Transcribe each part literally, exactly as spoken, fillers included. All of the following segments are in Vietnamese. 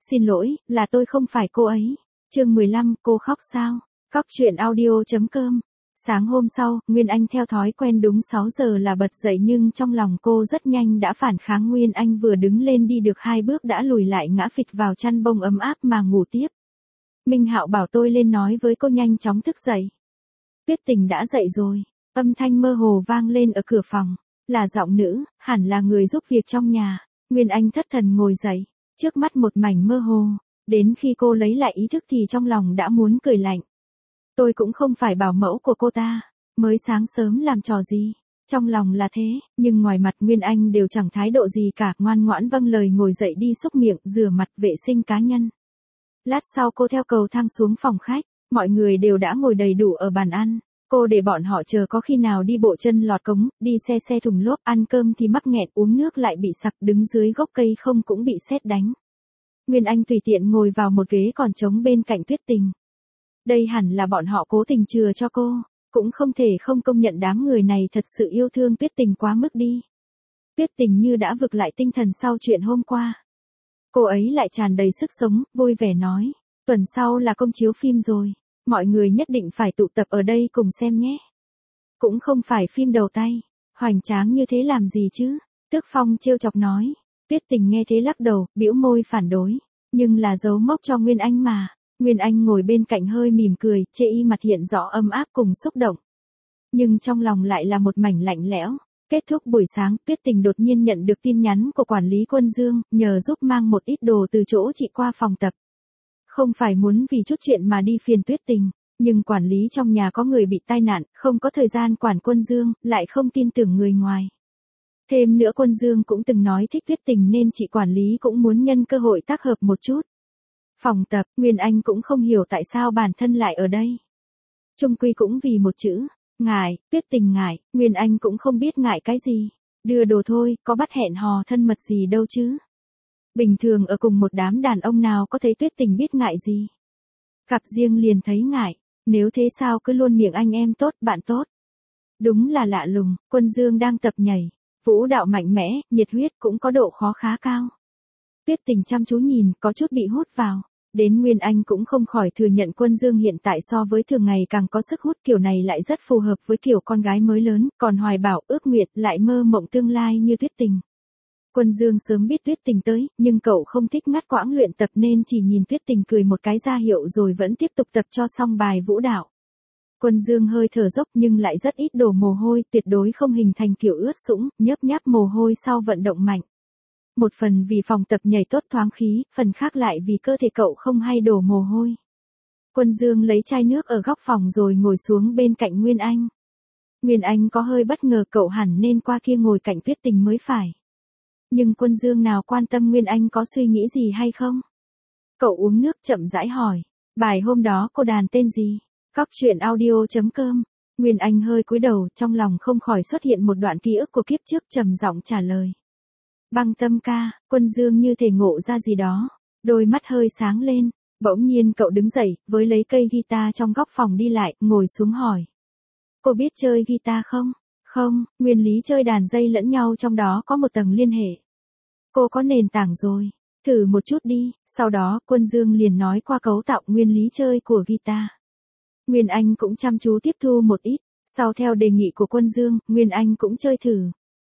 Xin lỗi, là tôi không phải cô ấy. Chương mười lăm, cô khóc sao? Cóc truyện audio.com. Sáng hôm sau, Nguyên Anh theo thói quen đúng sáu giờ là bật dậy nhưng trong lòng cô rất nhanh đã phản kháng. Nguyên Anh vừa đứng lên đi được hai bước đã lùi lại ngã phịch vào chăn bông ấm áp mà ngủ tiếp. Minh Hạo bảo tôi lên nói với cô nhanh chóng thức dậy. Tuyết Tình đã dậy rồi, âm thanh mơ hồ vang lên ở cửa phòng, là giọng nữ, hẳn là người giúp việc trong nhà. Nguyên Anh thất thần ngồi dậy, trước mắt một mảnh mơ hồ, đến khi cô lấy lại ý thức thì trong lòng đã muốn cười lạnh. Tôi cũng không phải bảo mẫu của cô ta, mới sáng sớm làm trò gì. Trong lòng là thế, nhưng ngoài mặt Nguyên Anh đều chẳng thái độ gì cả, ngoan ngoãn vâng lời ngồi dậy đi xúc miệng, rửa mặt vệ sinh cá nhân. Lát sau cô theo cầu thang xuống phòng khách, mọi người đều đã ngồi đầy đủ ở bàn ăn. Cô để bọn họ chờ có khi nào đi bộ chân lọt cống, đi xe xe thùng lốp, ăn cơm thì mắc nghẹn, uống nước lại bị sặc, đứng dưới gốc cây không cũng bị sét đánh. Nguyên Anh tùy tiện ngồi vào một ghế còn trống bên cạnh Tuyết Tình. Đây hẳn là bọn họ cố tình chừa cho cô, cũng không thể không công nhận đám người này thật sự yêu thương Tuyết Tình quá mức đi. Tuyết Tình như đã vực lại tinh thần sau chuyện hôm qua. Cô ấy lại tràn đầy sức sống, vui vẻ nói, tuần sau là công chiếu phim rồi, mọi người nhất định phải tụ tập ở đây cùng xem nhé. Cũng không phải phim đầu tay, hoành tráng như thế làm gì chứ, Tước Phong trêu chọc nói. Tuyết Tình nghe thế lắc đầu, bĩu môi phản đối, nhưng là dấu mốc cho Nguyên Anh mà. Nguyên Anh ngồi bên cạnh hơi mỉm cười, chê y mặt hiện rõ ấm áp cùng xúc động. Nhưng trong lòng lại là một mảnh lạnh lẽo. Kết thúc buổi sáng, Tuyết Tình đột nhiên nhận được tin nhắn của quản lý Quân Dương, nhờ giúp mang một ít đồ từ chỗ chị qua phòng tập. Không phải muốn vì chút chuyện mà đi phiền Tuyết Tình, nhưng quản lý trong nhà có người bị tai nạn, không có thời gian quản Quân Dương, lại không tin tưởng người ngoài. Thêm nữa Quân Dương cũng từng nói thích Tuyết Tình nên chị quản lý cũng muốn nhân cơ hội tác hợp một chút. Phòng tập, Nguyên Anh cũng không hiểu tại sao bản thân lại ở đây. Chung quy cũng vì một chữ, ngại. Tuyết Tình ngại, Nguyên Anh cũng không biết ngại cái gì. Đưa đồ thôi, có bắt hẹn hò thân mật gì đâu chứ. Bình thường ở cùng một đám đàn ông nào có thấy Tuyết Tình biết ngại gì. Gặp riêng liền thấy ngại, nếu thế sao cứ luôn miệng anh em tốt, bạn tốt. Đúng là lạ lùng, Quân Dương đang tập nhảy, vũ đạo mạnh mẽ, nhiệt huyết cũng có độ khó khá cao. Tuyết Tình chăm chú nhìn, có chút bị hút vào. Đến Nguyên Anh cũng không khỏi thừa nhận Quân Dương hiện tại so với thường ngày càng có sức hút, kiểu này lại rất phù hợp với kiểu con gái mới lớn, còn hoài bảo ước nguyệt lại mơ mộng tương lai như Tuyết Tình. Quân Dương sớm biết Tuyết Tình tới, nhưng cậu không thích ngắt quãng luyện tập nên chỉ nhìn Tuyết Tình cười một cái ra hiệu rồi vẫn tiếp tục tập cho xong bài vũ đạo. Quân Dương hơi thở dốc nhưng lại rất ít đổ mồ hôi, tuyệt đối không hình thành kiểu ướt sũng, nhớp nháp mồ hôi sau vận động mạnh. Một phần vì phòng tập nhảy tốt thoáng khí, phần khác lại vì cơ thể cậu không hay đổ mồ hôi. Quân Dương lấy chai nước ở góc phòng rồi ngồi xuống bên cạnh Nguyên Anh. Nguyên Anh có hơi bất ngờ, cậu hẳn nên qua kia ngồi cạnh Tuyết Tình mới phải. Nhưng Quân Dương nào quan tâm Nguyên Anh có suy nghĩ gì hay không. Cậu uống nước chậm rãi hỏi, bài hôm đó cô đàn tên gì? Cóc truyện audio.com. Nguyên Anh hơi cúi đầu, trong lòng không khỏi xuất hiện một đoạn ký ức của kiếp trước, trầm giọng trả lời. Băng Tâm ca. Quân Dương như thể ngộ ra gì đó, đôi mắt hơi sáng lên, bỗng nhiên cậu đứng dậy, với lấy cây guitar trong góc phòng đi lại, ngồi xuống hỏi. Cô biết chơi guitar không? Không, nguyên lý chơi đàn dây lẫn nhau trong đó có một tầng liên hệ. Cô có nền tảng rồi, thử một chút đi. Sau đó, Quân Dương liền nói qua cấu tạo nguyên lý chơi của guitar. Nguyên Anh cũng chăm chú tiếp thu một ít, sau theo đề nghị của Quân Dương, Nguyên Anh cũng chơi thử.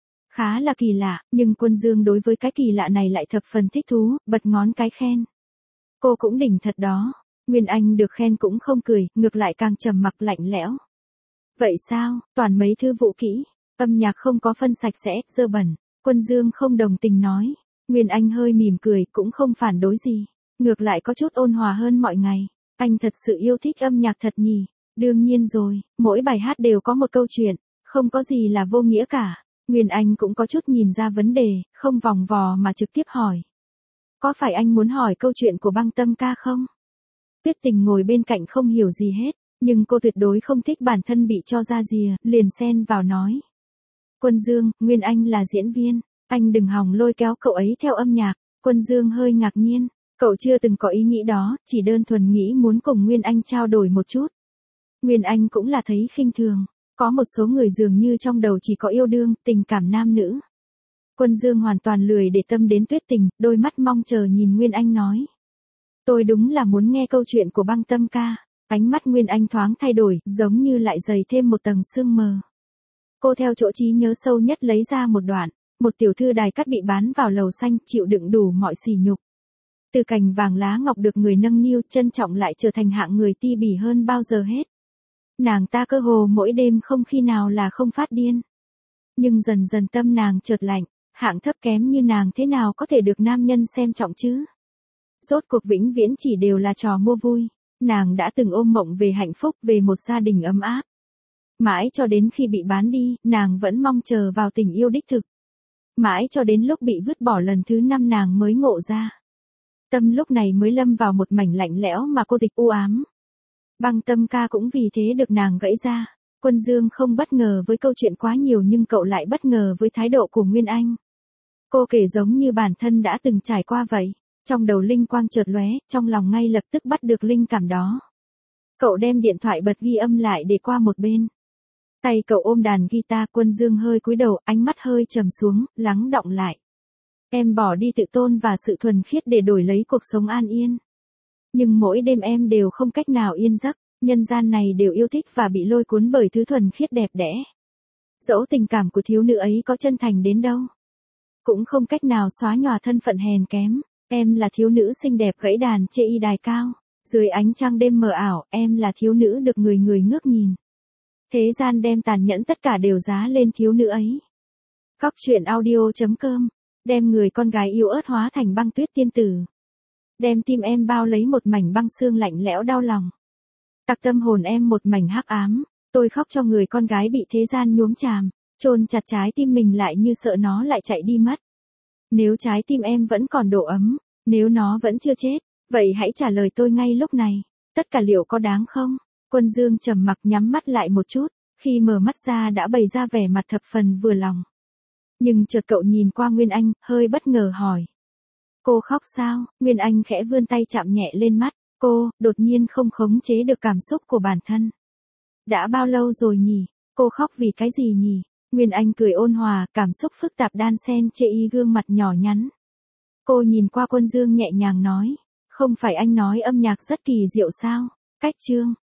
Khá là kỳ lạ, nhưng Quân Dương đối với cái kỳ lạ này lại thập phần thích thú, bật ngón cái khen. Cô cũng đỉnh thật đó. Nguyên Anh được khen cũng không cười, ngược lại càng trầm mặc lạnh lẽo. Vậy sao, toàn mấy thư vũ kỹ, âm nhạc không có phân sạch sẽ, dơ bẩn. Quân Dương không đồng tình nói. Nguyên Anh hơi mỉm cười, cũng không phản đối gì. Ngược lại có chút ôn hòa hơn mọi ngày. Anh thật sự yêu thích âm nhạc thật nhỉ? Đương nhiên rồi, mỗi bài hát đều có một câu chuyện, không có gì là vô nghĩa cả. Nguyên Anh cũng có chút nhìn ra vấn đề, không vòng vò mà trực tiếp hỏi. Có phải anh muốn hỏi câu chuyện của Băng Tâm ca không? Tuyết Tình ngồi bên cạnh không hiểu gì hết, nhưng cô tuyệt đối không thích bản thân bị cho ra rìa, liền xen vào nói. Quân Dương, Nguyên Anh là diễn viên, anh đừng hòng lôi kéo cậu ấy theo âm nhạc. Quân Dương hơi ngạc nhiên, cậu chưa từng có ý nghĩ đó, chỉ đơn thuần nghĩ muốn cùng Nguyên Anh trao đổi một chút. Nguyên Anh cũng là thấy khinh thường. Có một số người dường như trong đầu chỉ có yêu đương, tình cảm nam nữ. Quân Dương hoàn toàn lười để tâm đến Tuyết Tình, đôi mắt mong chờ nhìn Nguyên Anh nói. Tôi đúng là muốn nghe câu chuyện của Băng Tâm ca. Ánh mắt Nguyên Anh thoáng thay đổi, giống như lại dày thêm một tầng sương mờ. Cô theo chỗ trí nhớ sâu nhất lấy ra một đoạn, một tiểu thư đài cát bị bán vào lầu xanh, chịu đựng đủ mọi sỉ nhục. Từ cành vàng lá ngọc được người nâng niu, trân trọng lại trở thành hạng người ti bỉ hơn bao giờ hết. Nàng ta cơ hồ mỗi đêm không khi nào là không phát điên. Nhưng dần dần tâm nàng chợt lạnh, hạng thấp kém như nàng thế nào có thể được nam nhân xem trọng chứ? Rốt cuộc vĩnh viễn chỉ đều là trò mua vui. Nàng đã từng ôm mộng về hạnh phúc, về một gia đình ấm áp. Mãi cho đến khi bị bán đi, nàng vẫn mong chờ vào tình yêu đích thực. Mãi cho đến lúc bị vứt bỏ lần thứ năm nàng mới ngộ ra. Tâm lúc này mới lâm vào một mảnh lạnh lẽo mà cô tịch u ám. Băng Tâm ca cũng vì thế được nàng gãy ra. Quân Dương không bất ngờ với câu chuyện quá nhiều nhưng cậu lại bất ngờ với thái độ của Nguyên Anh. Cô kể giống như bản thân đã từng trải qua vậy. Trong đầu linh quang chợt lóe, trong lòng ngay lập tức bắt được linh cảm đó. Cậu đem điện thoại bật ghi âm lại để qua một bên. Tay cậu ôm đàn guitar, Quân Dương hơi cúi đầu, ánh mắt hơi trầm xuống, lắng đọng lại. Em bỏ đi tự tôn và sự thuần khiết để đổi lấy cuộc sống an yên. Nhưng mỗi đêm em đều không cách nào yên giấc, nhân gian này đều yêu thích và bị lôi cuốn bởi thứ thuần khiết đẹp đẽ. Dẫu tình cảm của thiếu nữ ấy có chân thành đến đâu, cũng không cách nào xóa nhòa thân phận hèn kém. Em là thiếu nữ xinh đẹp gãy đàn chê y đài cao, dưới ánh trăng đêm mờ ảo, em là thiếu nữ được người người ngước nhìn. Thế gian đem tàn nhẫn tất cả đều giá lên thiếu nữ ấy. Cóc truyện audio chấm com, đem người con gái yếu ớt hóa thành băng tuyết tiên tử. Đem tim em bao lấy một mảnh băng xương lạnh lẽo đau lòng. Tặc tâm hồn em một mảnh hắc ám, tôi khóc cho người con gái bị thế gian nhuốm chàm, chôn chặt trái tim mình lại như sợ nó lại chạy đi mất. Nếu trái tim em vẫn còn độ ấm, nếu nó vẫn chưa chết, vậy hãy trả lời tôi ngay lúc này, tất cả liệu có đáng không? Quân Dương trầm mặc nhắm mắt lại một chút, khi mở mắt ra đã bày ra vẻ mặt thập phần vừa lòng. Nhưng chợt cậu nhìn qua Nguyên Anh, hơi bất ngờ hỏi. Cô khóc sao? Nguyên Anh khẽ vươn tay chạm nhẹ lên mắt, cô, đột nhiên không khống chế được cảm xúc của bản thân. Đã bao lâu rồi nhỉ? Cô khóc vì cái gì nhỉ? Nguyên Anh cười ôn hòa, cảm xúc phức tạp đan xen chê y gương mặt nhỏ nhắn. Cô nhìn qua Quân Dương nhẹ nhàng nói, không phải anh nói âm nhạc rất kỳ diệu sao? Cách chương.